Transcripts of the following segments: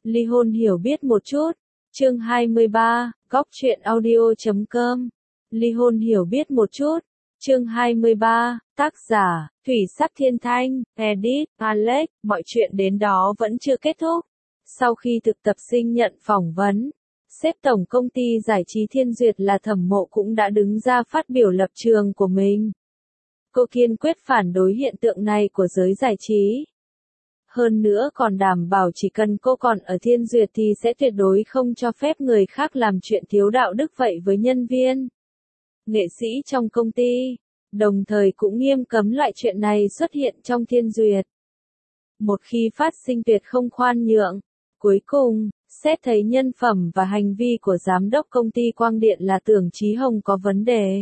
Ly hôn hiểu biết một chút. Chương 23, Góc truyện audio.com. Ly hôn hiểu biết một chút. Chương 23, tác giả, Thủy Sắc Thiên Thanh, edit, Alex, mọi chuyện đến đó vẫn chưa kết thúc. Sau khi thực tập sinh nhận phỏng vấn, sếp tổng công ty giải trí Thiên Duyệt là Thẩm Mộ cũng đã đứng ra phát biểu lập trường của mình. Cô kiên quyết phản đối hiện tượng này của giới giải trí. Hơn nữa còn đảm bảo chỉ cần cô còn ở Thiên Duyệt thì sẽ tuyệt đối không cho phép người khác làm chuyện thiếu đạo đức vậy với nhân viên, nghệ sĩ trong công ty, đồng thời cũng nghiêm cấm loại chuyện này xuất hiện trong Thiên Duyệt. Một khi phát sinh tuyệt không khoan nhượng. Cuối cùng, xét thấy nhân phẩm và hành vi của giám đốc công ty Quang Điện là Tưởng Chí Hồng có vấn đề.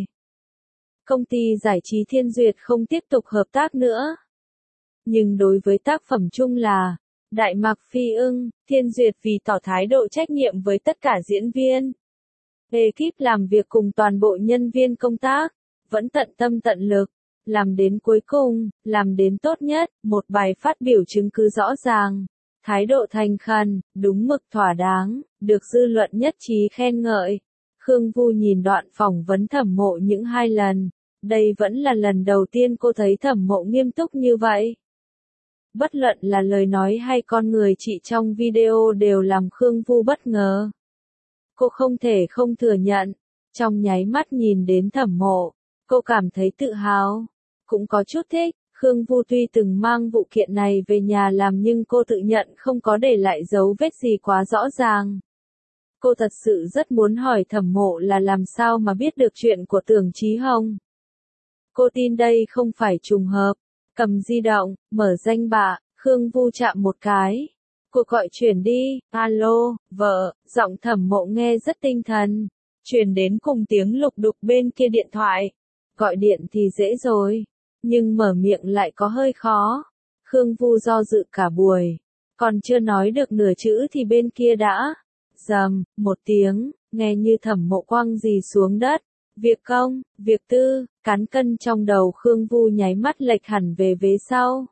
Công ty giải trí Thiên Duyệt không tiếp tục hợp tác nữa. Nhưng đối với tác phẩm chung là Đại Mạc Phi Ưng, Thiên Duyệt vì tỏ thái độ trách nhiệm với tất cả diễn viên, ekip làm việc cùng toàn bộ nhân viên công tác, vẫn tận tâm tận lực, làm đến cuối cùng, làm đến tốt nhất, một bài phát biểu chứng cứ rõ ràng, thái độ thành khẩn, đúng mực thỏa đáng, được dư luận nhất trí khen ngợi. Khương Vu nhìn đoạn phỏng vấn Thẩm Mộ những 2 lần, đây vẫn là lần đầu tiên cô thấy Thẩm Mộ nghiêm túc như vậy. Bất luận là lời nói hay con người chị trong video đều làm Khương Vu bất ngờ. Cô không thể không thừa nhận, trong nháy mắt nhìn đến Thẩm Mộ, cô cảm thấy tự hào, cũng có chút thích. Khương Vu tuy từng mang vụ kiện này về nhà làm nhưng cô tự nhận không có để lại dấu vết gì quá rõ ràng. Cô thật sự rất muốn hỏi Thẩm Mộ là làm sao mà biết được chuyện của Tưởng Chí Hồng. Cô tin đây không phải trùng hợp. Cầm di động, mở danh bạ, Khương Vu chạm một cái. Cuộc gọi chuyển đi, alo, vợ, giọng Thẩm Mộ nghe rất tinh thần. Truyền đến cùng tiếng lục đục bên kia điện thoại. Gọi điện thì dễ rồi, nhưng mở miệng lại có hơi khó. Khương Vu do dự cả buổi, còn chưa nói được nửa chữ thì bên kia đã rầm một tiếng, nghe như Thẩm Mộ quăng gì xuống đất. Việc công, việc tư, cán cân trong đầu Khương Vu nháy mắt lệch hẳn về vế sau.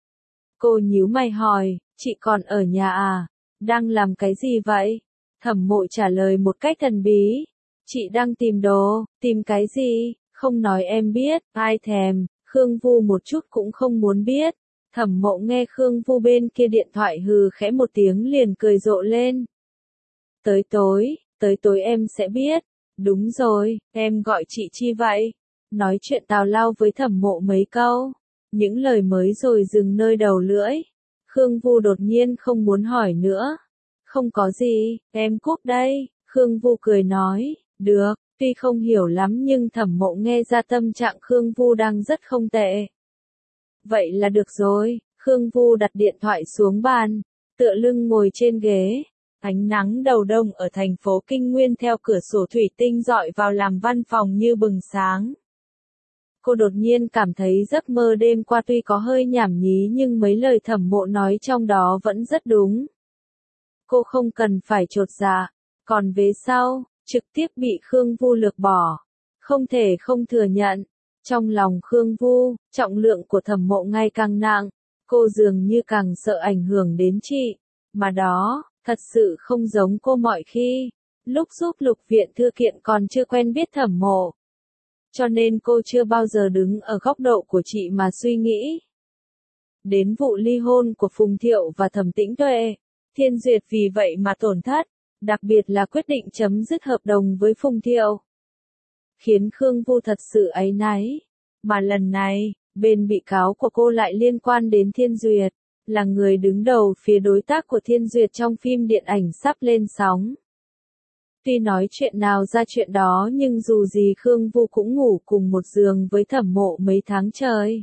Cô nhíu mày hỏi, chị còn ở nhà à? Đang làm cái gì vậy? Thẩm Mộ trả lời một cách thần bí. Chị đang tìm đồ, tìm cái gì? Không nói em biết, ai thèm. Khương Vu một chút cũng không muốn biết. Thẩm Mộ nghe Khương Vu bên kia điện thoại hừ khẽ một tiếng liền cười rộ lên. Tới tối em sẽ biết. Đúng rồi, em gọi chị chi vậy? Nói chuyện tào lao với Thẩm Mộ mấy câu. Những lời mới rồi dừng nơi đầu lưỡi. Khương Vu đột nhiên không muốn hỏi nữa. Không có gì, em cúp đây. Khương Vu cười nói, được, tuy không hiểu lắm nhưng Thẩm Mộ nghe ra tâm trạng Khương Vu đang rất không tệ. Vậy là được rồi. Khương Vu đặt điện thoại xuống bàn, tựa lưng ngồi trên ghế. Ánh nắng đầu đông ở thành phố Kinh Nguyên theo cửa sổ thủy tinh dọi vào làm văn phòng như bừng sáng. Cô đột nhiên cảm thấy giấc mơ đêm qua tuy có hơi nhảm nhí nhưng mấy lời Thẩm Mộ nói trong đó vẫn rất đúng. Cô không cần phải chột dạ, còn vế sau, trực tiếp bị Khương Vu lược bỏ. Không thể không thừa nhận, trong lòng Khương Vu, trọng lượng của Thẩm Mộ ngày càng nặng, cô dường như càng sợ ảnh hưởng đến chị, mà đó thật sự không giống cô mọi khi. Lúc giúp Lục Viện thư kiện còn chưa quen biết Thẩm Mộ. Cho nên cô chưa bao giờ đứng ở góc độ của chị mà suy nghĩ. Đến vụ ly hôn của Phùng Thiệu và Thẩm Tĩnh Tuệ, Thiên Duyệt vì vậy mà tổn thất, đặc biệt là quyết định chấm dứt hợp đồng với Phùng Thiệu. Khiến Khương Vu thật sự áy náy. Mà lần này, bên bị cáo của cô lại liên quan đến Thiên Duyệt, là người đứng đầu phía đối tác của Thiên Duyệt trong phim điện ảnh sắp lên sóng. Tuy nói chuyện nào ra chuyện đó nhưng dù gì Khương Vu cũng ngủ cùng một giường với Thẩm Mộ mấy tháng trời.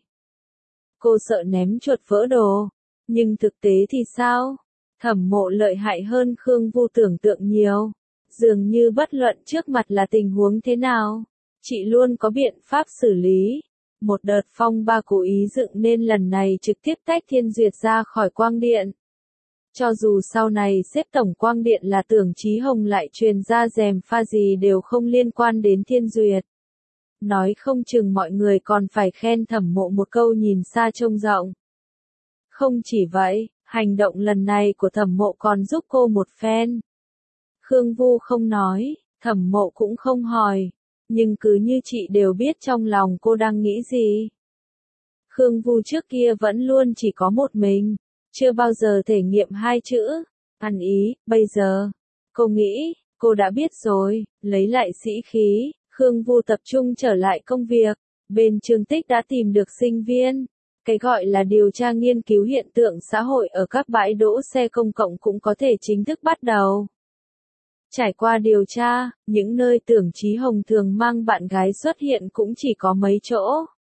Cô sợ ném chuột vỡ đồ. Nhưng thực tế thì sao? Thẩm Mộ lợi hại hơn Khương Vu tưởng tượng nhiều. Dường như bất luận trước mặt là tình huống thế nào, chị luôn có biện pháp xử lý. Một đợt phong ba cố ý dựng nên lần này trực tiếp tách Thiên Duyệt ra khỏi Quang Điện. Cho dù sau này xếp tổng Quang Điện là Tưởng Chí Hồng lại truyền ra gièm pha gì đều không liên quan đến Thiên Duyệt. Nói không chừng mọi người còn phải khen Thẩm Mộ một câu nhìn xa trông rộng. Không chỉ vậy, Hành động lần này của Thẩm Mộ còn giúp cô một phen. Khương Vu không nói, Thẩm Mộ cũng không hỏi, nhưng cứ như chị đều biết trong lòng cô đang nghĩ gì. Khương Vu trước kia vẫn luôn chỉ có một mình, chưa bao giờ thể nghiệm hai chữ, ăn ý, bây giờ. Cô nghĩ, cô đã biết rồi, lấy lại sĩ khí, Khương Vu tập trung trở lại công việc. Bên Trương Tích đã tìm được sinh viên. Cái gọi là điều tra nghiên cứu hiện tượng xã hội ở các bãi đỗ xe công cộng cũng có thể chính thức bắt đầu. Trải qua điều tra, những nơi Tưởng Chí Hồng thường mang bạn gái xuất hiện cũng chỉ có mấy chỗ.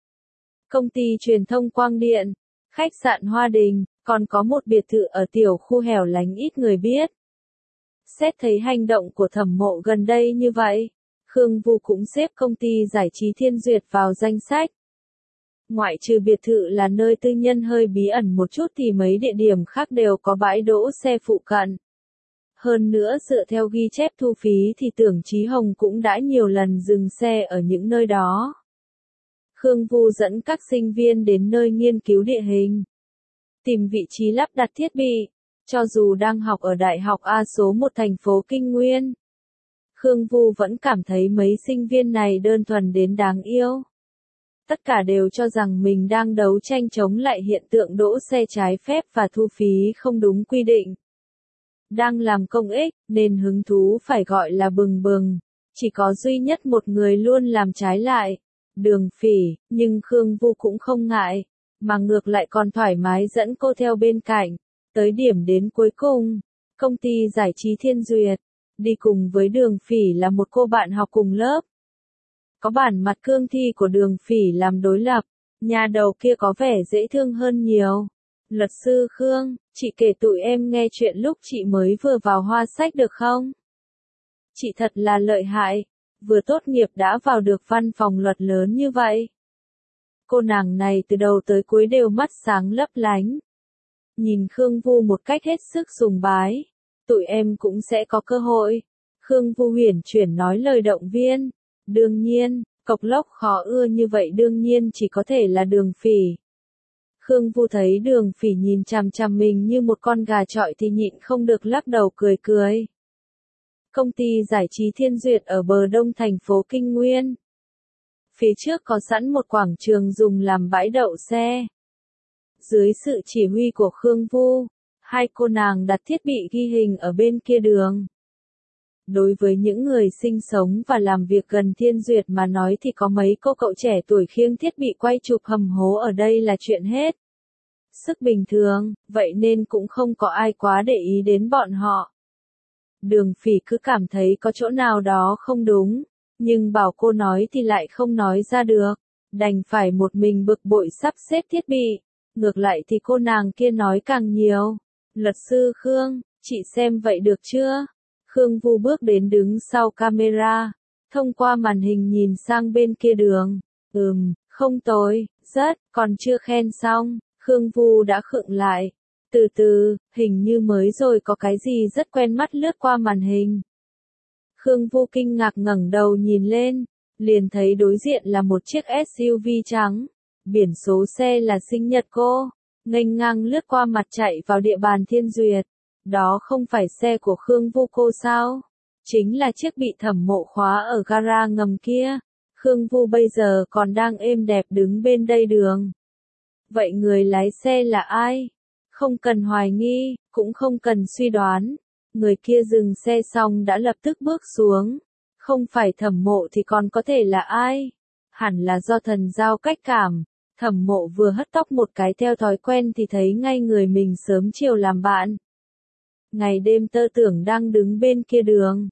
Công ty truyền thông Quang Điện, khách sạn Hoa Đình, còn có một biệt thự ở tiểu khu hẻo lánh ít người biết. Xét thấy hành động của Thẩm Mộ gần đây như vậy, Khương Vu cũng xếp công ty giải trí Thiên Duyệt vào danh sách. Ngoại trừ biệt thự là nơi tư nhân hơi bí ẩn một chút thì mấy địa điểm khác đều có bãi đỗ xe phụ cận. Hơn nữa dựa theo ghi chép thu phí thì Tưởng Chí Hồng cũng đã nhiều lần dừng xe ở những nơi đó. Khương Vu dẫn các sinh viên đến nơi nghiên cứu địa hình, tìm vị trí lắp đặt thiết bị, cho dù đang học ở Đại học A số 1 thành phố Kinh Nguyên. Khương Vu vẫn cảm thấy mấy sinh viên này đơn thuần đến đáng yêu. Tất cả đều cho rằng mình đang đấu tranh chống lại hiện tượng đỗ xe trái phép và thu phí không đúng quy định. Đang làm công ích, nên hứng thú phải gọi là bừng bừng. Chỉ có duy nhất một người luôn làm trái lại. Đường Phỉ, nhưng Khương Vu cũng không ngại, mà ngược lại còn thoải mái dẫn cô theo bên cạnh. Tới điểm đến cuối cùng, công ty giải trí Thiên Duyệt. Đi cùng với Đường Phỉ là một cô bạn học cùng lớp. Có bản mặt cương thi của Đường Phỉ làm đối lập, nhà đầu kia có vẻ dễ thương hơn nhiều. Luật sư Khương, chị kể tụi em nghe chuyện lúc chị mới vừa vào Hoa Sách được không? Chị thật là lợi hại, vừa tốt nghiệp đã vào được văn phòng luật lớn như vậy. Cô nàng này từ đầu tới cuối đều mắt sáng lấp lánh. Nhìn Khương Vu một cách hết sức sùng bái. Tụi em cũng sẽ có cơ hội. Khương Vu huyền chuyển nói lời động viên. Đương nhiên, cộc lốc khó ưa như vậy đương nhiên chỉ có thể là Đường Phỉ. Khương Vu thấy Đường Phỉ nhìn chằm chằm mình như một con gà chọi thì nhịn không được lắc đầu cười cười. Công ty giải trí Thiên Duyệt ở bờ đông thành phố Kinh Nguyên. Phía trước có sẵn một quảng trường dùng làm bãi đậu xe. Dưới sự chỉ huy của Khương Vu, hai cô nàng đặt thiết bị ghi hình ở bên kia đường. Đối với những người sinh sống và làm việc gần Thiên Duyệt mà nói thì có mấy cô cậu trẻ tuổi khiêng thiết bị quay chụp hầm hố ở đây là chuyện hết sức bình thường, vậy nên cũng không có ai quá để ý đến bọn họ. Đường Phỉ cứ cảm thấy có chỗ nào đó không đúng, nhưng bảo cô nói thì lại không nói ra được, đành phải một mình bực bội sắp xếp thiết bị. Ngược lại thì cô nàng kia nói càng nhiều. Luật sư Khương, chị xem vậy được chưa? Khương Vu bước đến đứng sau camera, thông qua màn hình nhìn sang bên kia đường. Không tồi, rất, còn chưa khen xong. Khương Vu đã khựng lại. Từ từ, hình như mới rồi có cái gì rất quen mắt lướt qua màn hình. Khương Vu kinh ngạc ngẩng đầu nhìn lên, liền thấy đối diện là một chiếc SUV trắng. Biển số xe là sinh nhật cô, nghênh ngang lướt qua mặt chạy vào địa bàn Thiên Duyệt. Đó không phải xe của Khương Vu cô sao? Chính là chiếc bị Thẩm Mộ khóa ở gara ngầm kia. Khương Vu bây giờ còn đang êm đẹp đứng bên đây đường. Vậy người lái xe là ai? Không cần hoài nghi, cũng không cần suy đoán. Người kia dừng xe xong đã lập tức bước xuống. Không phải Thẩm Mộ thì còn có thể là ai? Hẳn là do thần giao cách cảm. Thẩm Mộ vừa hất tóc một cái theo thói quen thì thấy ngay người mình sớm chiều làm bạn. Ngày đêm tơ tưởng đang đứng bên kia đường.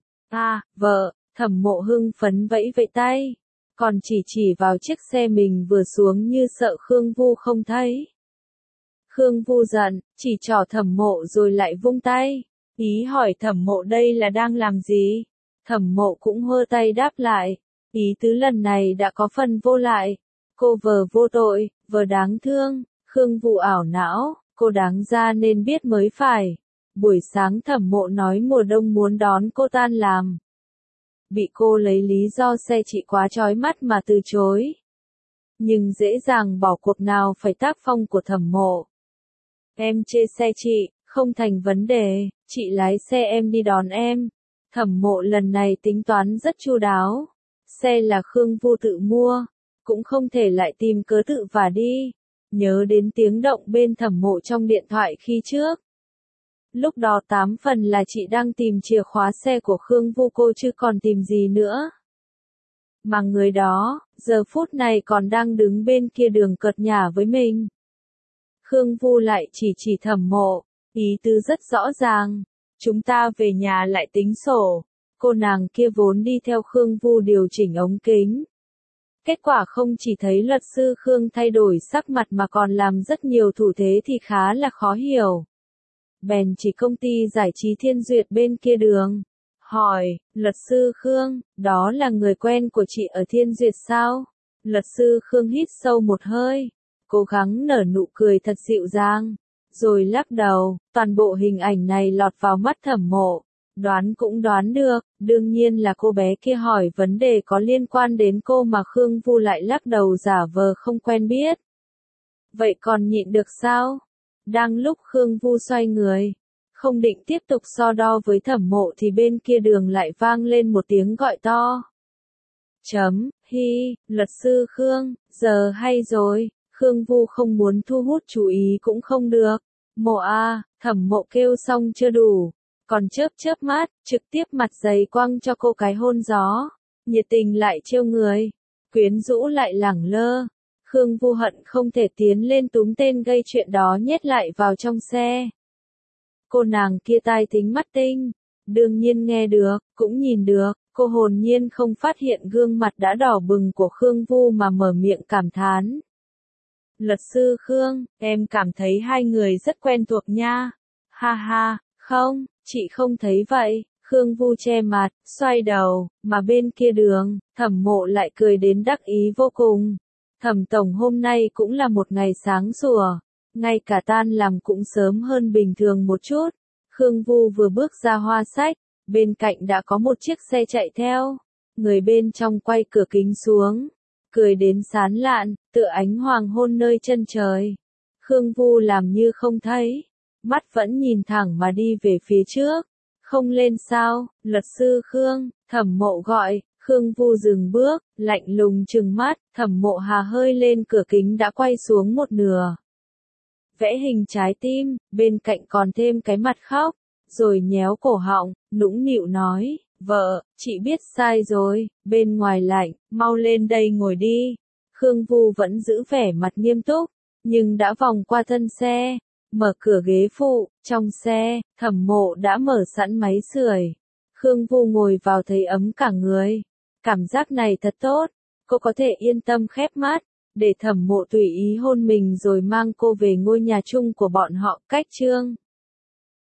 Vợ, Thẩm Mộ hưng phấn vẫy vẫy tay. Còn chỉ vào chiếc xe mình vừa xuống như sợ Khương Vu không thấy. Khương Vu giận, chỉ trỏ Thẩm Mộ rồi lại vung tay. Ý hỏi Thẩm Mộ đây là đang làm gì? Thẩm Mộ cũng hơ tay đáp lại. Ý tứ lần này đã có phần vô lại. Cô vờ vô tội, vờ đáng thương. Khương Vu ảo não, cô đáng ra nên biết mới phải. Buổi sáng Thẩm Mộ nói mùa đông muốn đón cô tan làm. Bị cô lấy lý do xe chị quá chói mắt mà từ chối. Nhưng dễ dàng bỏ cuộc nào phải tác phong của Thẩm Mộ. Em chê xe chị, không thành vấn đề, chị lái xe em đi đón em. Thẩm Mộ lần này tính toán rất chu đáo. Xe là Khương Vu tự mua, cũng không thể lại tìm cớ tự vả đi. Nhớ đến tiếng động bên Thẩm Mộ trong điện thoại khi trước. Lúc đó 8 phần là chị đang tìm chìa khóa xe của Khương Vu cô chứ còn tìm gì nữa. Mà người đó, giờ phút này còn đang đứng bên kia đường cợt nhả với mình. Khương Vu lại chỉ Thẩm Mộ, ý tứ rất rõ ràng. Chúng ta về nhà lại tính sổ. Cô nàng kia vốn đi theo Khương Vu điều chỉnh ống kính. Kết quả không chỉ thấy luật sư Khương thay đổi sắc mặt mà còn làm rất nhiều thủ thế thì khá là khó hiểu. Bèn chỉ công ty giải trí Thiên Duyệt bên kia đường. Hỏi, luật sư Khương, đó là người quen của chị ở Thiên Duyệt sao? Luật sư Khương hít sâu một hơi, cố gắng nở nụ cười thật dịu dàng, rồi lắc đầu. Toàn bộ hình ảnh này lọt vào mắt Thẩm Mộ. Đoán cũng đoán được, đương nhiên là cô bé kia hỏi vấn đề có liên quan đến cô mà Khương Vu lại lắc đầu giả vờ không quen biết. Vậy còn nhịn được sao? Đang lúc Khương Vu xoay người, không định tiếp tục so đo với Thẩm Mộ thì bên kia đường lại vang lên một tiếng gọi to. Luật sư Khương, giờ hay rồi, Khương Vu không muốn thu hút chú ý cũng không được. Mộ à, Thẩm Mộ kêu xong chưa đủ, còn chớp mắt, trực tiếp mặt dày quăng cho cô cái hôn gió, nhiệt tình lại trêu người, quyến rũ lại lẳng lơ. Khương Vu hận không thể tiến lên túm tên gây chuyện đó nhét lại vào trong xe. Cô nàng kia tai thính mắt tinh, đương nhiên nghe được, cũng nhìn được, cô hồn nhiên không phát hiện gương mặt đã đỏ bừng của Khương Vu mà mở miệng cảm thán. Luật sư Khương, em cảm thấy hai người rất quen thuộc nha. Ha ha, không, chị không thấy vậy. Khương Vu che mặt, xoay đầu, mà bên kia đường, Thẩm Mộ lại cười đến đắc ý vô cùng. Thẩm tổng hôm nay cũng là một ngày sáng sủa, ngay cả tan làm cũng sớm hơn bình thường một chút. Khương Vu vừa bước ra hoa sách, bên cạnh đã có một chiếc xe chạy theo. Người bên trong quay cửa kính xuống, cười đến sán lạn, tựa ánh hoàng hôn nơi chân trời. Khương Vu làm như không thấy, mắt vẫn nhìn thẳng mà đi về phía trước. Không lên sao, luật sư Khương, Thẩm Mộ gọi. Khương Vu dừng bước, lạnh lùng trừng mắt, Thẩm Mộ hà hơi lên cửa kính đã quay xuống một nửa. Vẽ hình trái tim, bên cạnh còn thêm cái mặt khóc, rồi nhéo cổ họng, nũng nịu nói, vợ, chị biết sai rồi, bên ngoài lạnh, mau lên đây ngồi đi. Khương Vu vẫn giữ vẻ mặt nghiêm túc, nhưng đã vòng qua thân xe, mở cửa ghế phụ, trong xe, Thẩm Mộ đã mở sẵn máy sưởi. Khương Vu ngồi vào thấy ấm cả người. Cảm giác này thật tốt, cô có thể yên tâm khép mắt, để Thẩm Mộ tùy ý hôn mình rồi mang cô về ngôi nhà chung của bọn họ. Cách chương